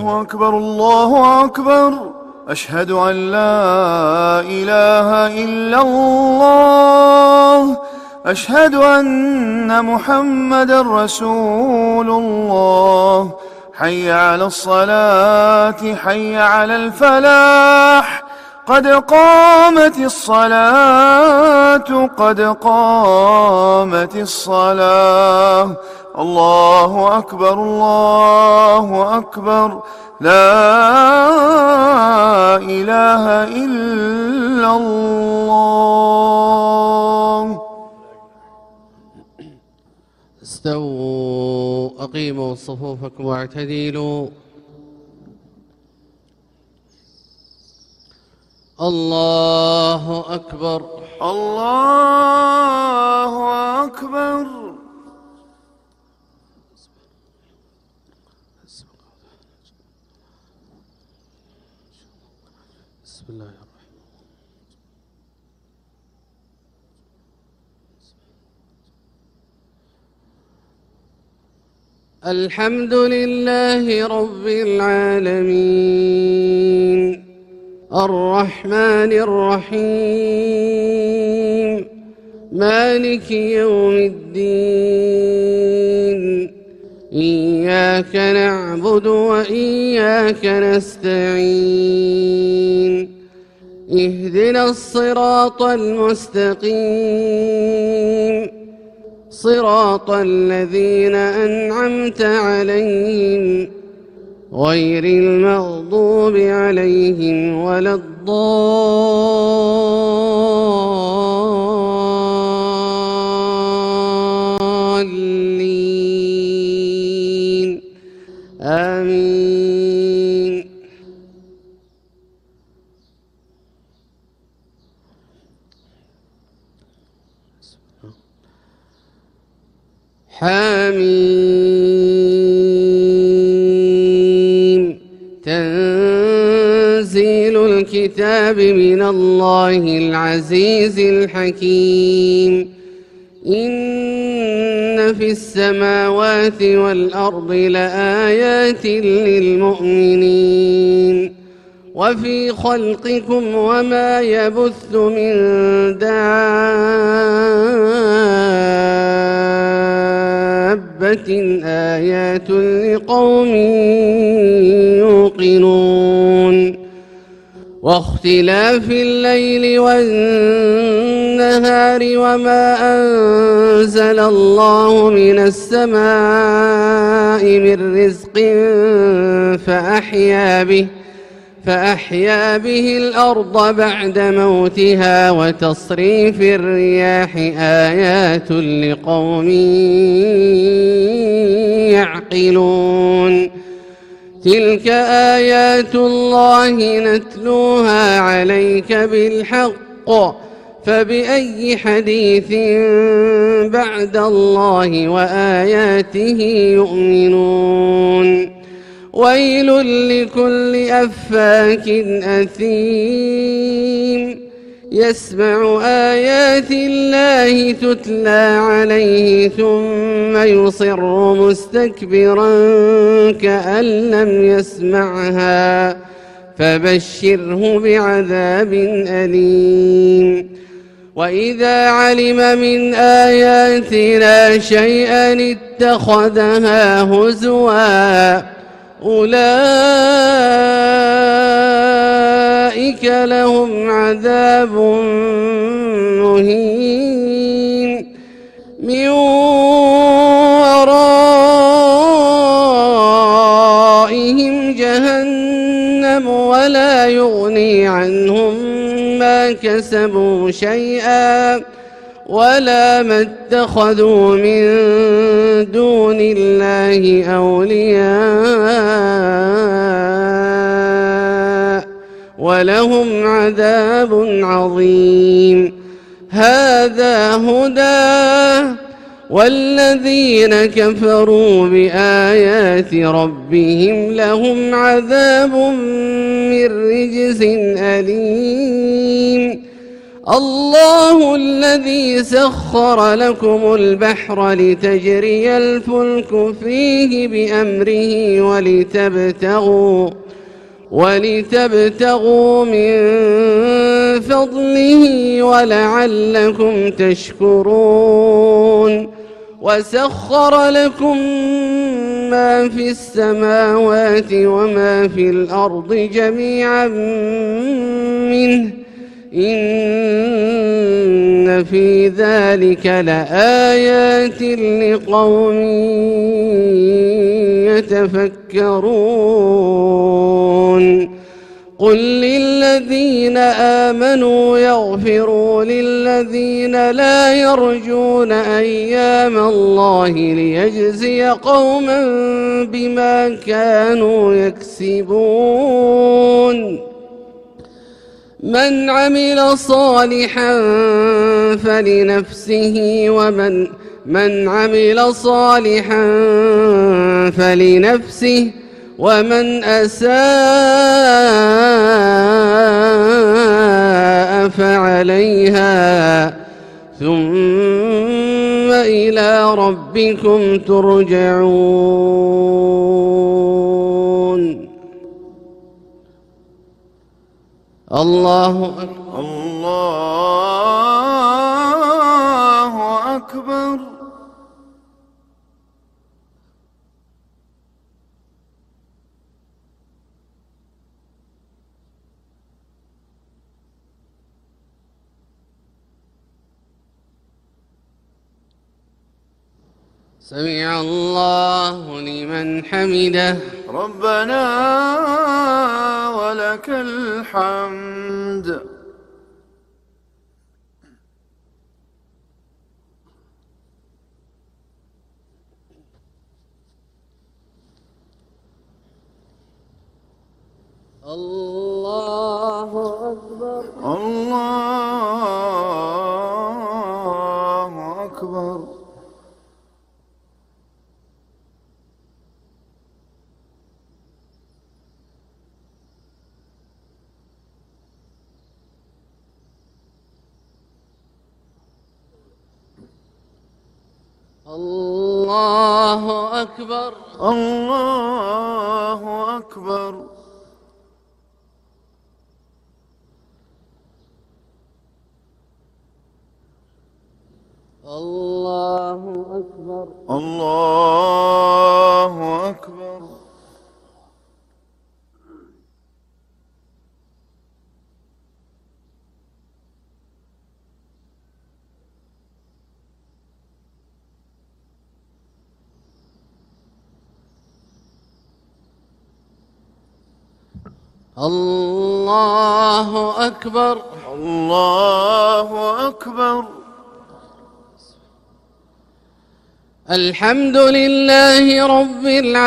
الله أكبر الله أكبر. أشهد أن لا إله إلا الله. أشهد أن محمدا رسول الله. حي على الصلاة حي على الفلاح. قد قامت الصلاة قد قامت الصلاة. الله أكبر الله أكبر. لا إله إلا الله. استووا أقيموا صفوفكم واعتدلوا. الله أكبر الله أكبر. بسم الله الرحمن الرحيم. الحمد لله رب العالمين الرحمن الرحيم مالك يوم الدين. إياك نعبد وإياك نستعين. اهدنا الصراط المستقيم صراط الذين أنعمت عليهم غير المغضوب عليهم ولا الضالين. آمين. حميم. تنزيل الكتاب من الله العزيز الحكيم. إن في السماوات والأرض لآيات للمؤمنين وفي خلقكم وما يبث من دابة آيات لقوم يوقنون. واختلاف الليل والنهار وما أنزل الله من السماء من رزق فأحيا به الأرض بعد موتها وتصريف الرياح آيات لقوم يعقلون. تلك آيات الله نتلوها عليك بالحق فبأي حديث بعد الله وآياته يؤمنون. ويل لكل أفاك أثيم يسمع آيات الله تتلى عليه ثم يصر مستكبرا كأن لم يسمعها فبشره بعذاب أليم. وإذا علم من آياتنا شيئا اتخذها هزوا أولئك لهم عذاب مهين من ورائهم جهنم ولا يغني عنهم ما كسبوا شيئا ولا ما اتخذوا من دون الله أولياء ولهم عذاب عظيم. هذا هدى والذين كفروا بآيات ربهم لهم عذاب من رجز أليم. الله الذي سخر لكم البحر لتجري الفلك فيه بأمره ولتبتغوا من فضله ولعلكم تشكرون وسخر لكم ما في السماوات وما في الأرض جميعا منه إن في ذلك لآيات لقوم يتفكرون قل للذين آمنوا يغفروا للذين لا يرجون أيام الله ليجزي قوما بما كانوا يكسبون من عمل صالحا فلنفسه ومن أساء فعليها ثم إلى ربكم ترجعون الله أكبر الله أكبر سمع الله لمن حمده ربنا ولك الحمد الله أكبر الله أكبر الله أكبر الله أكبر الله أكبر الله أكبر الله أكبر الله أكبر الحمد لله رب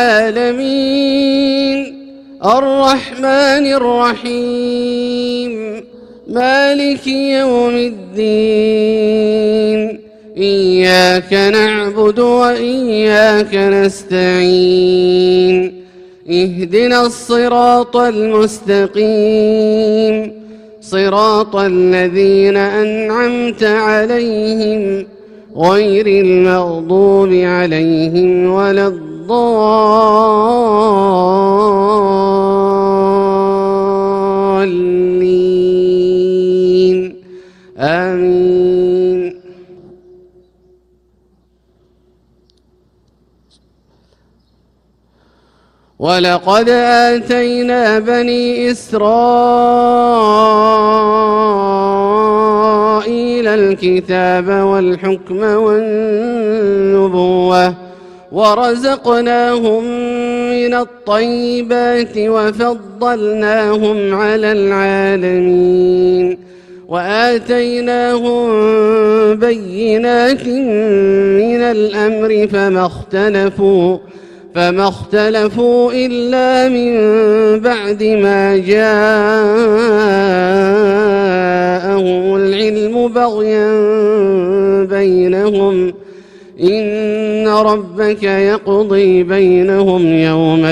العالمين الرحمن الرحيم مالك يوم الدين إياك نعبد وإياك نستعين اهدنا الصراط المستقيم صراط الذين أنعمت عليهم غير المغضوب عليهم ولا الضالين آمين ولقد آتينا بني إسرائيل الكتاب والحكم والنبوة ورزقناهم من الطيبات وفضلناهم على العالمين وآتيناهم بينات من الأمر فما اختلفوا إلا من بعد ما جاءهم العلم بغيا بينهم إن ربك يقضي بينهم يوم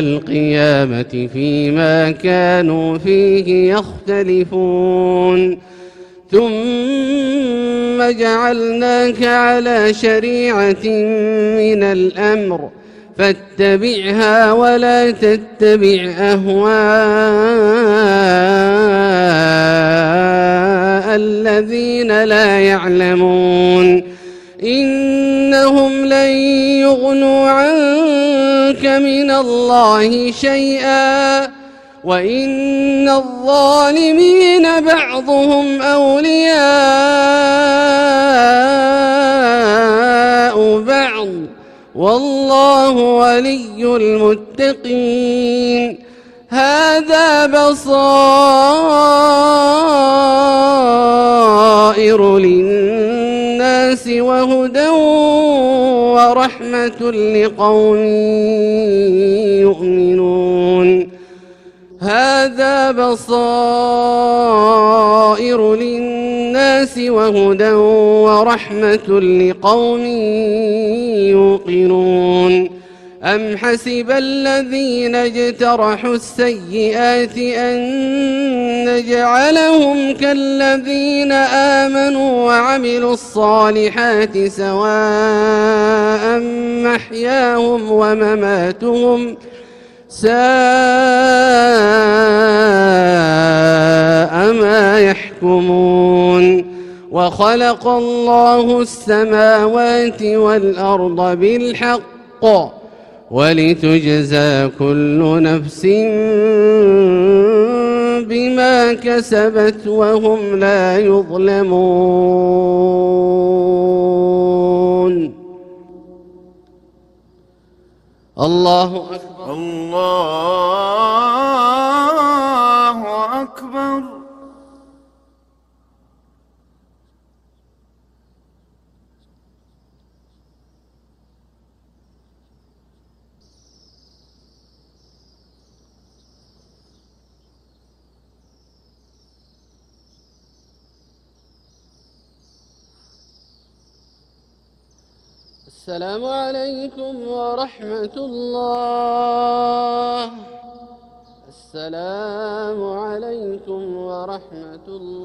القيامة فيما كانوا فيه يختلفون ثم جعلناك على شريعة من الأمر فاتبعها ولا تتبع أهواء الذين لا يعلمون إنهم لن يغنوا عنك من الله شيئا وإن الظالمين بعضهم أولياء بعض والله ولي المتقين هذا بصائر للناس وهدى ورحمة لقوم يؤمنون هذا بصائر للناس وهدى ورحمة لقوم يوقنون أم حسب الذين اجترحوا السيئات أن نجعلهم كالذين آمنوا وعملوا الصالحات سواء محياهم ومماتهم ساء ما يحكمون وخلق الله السماوات والأرض بالحق ولتجزى كل نفس بما كسبت وهم لا يظلمون الله أكبر الله أكبر السلام عليكم ورحمة الله السلام عليكم ورحمة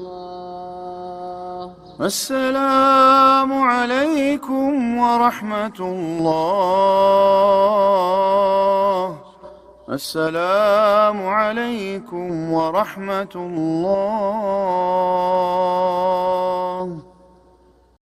الله السلام عليكم ورحمة الله السلام عليكم ورحمة الله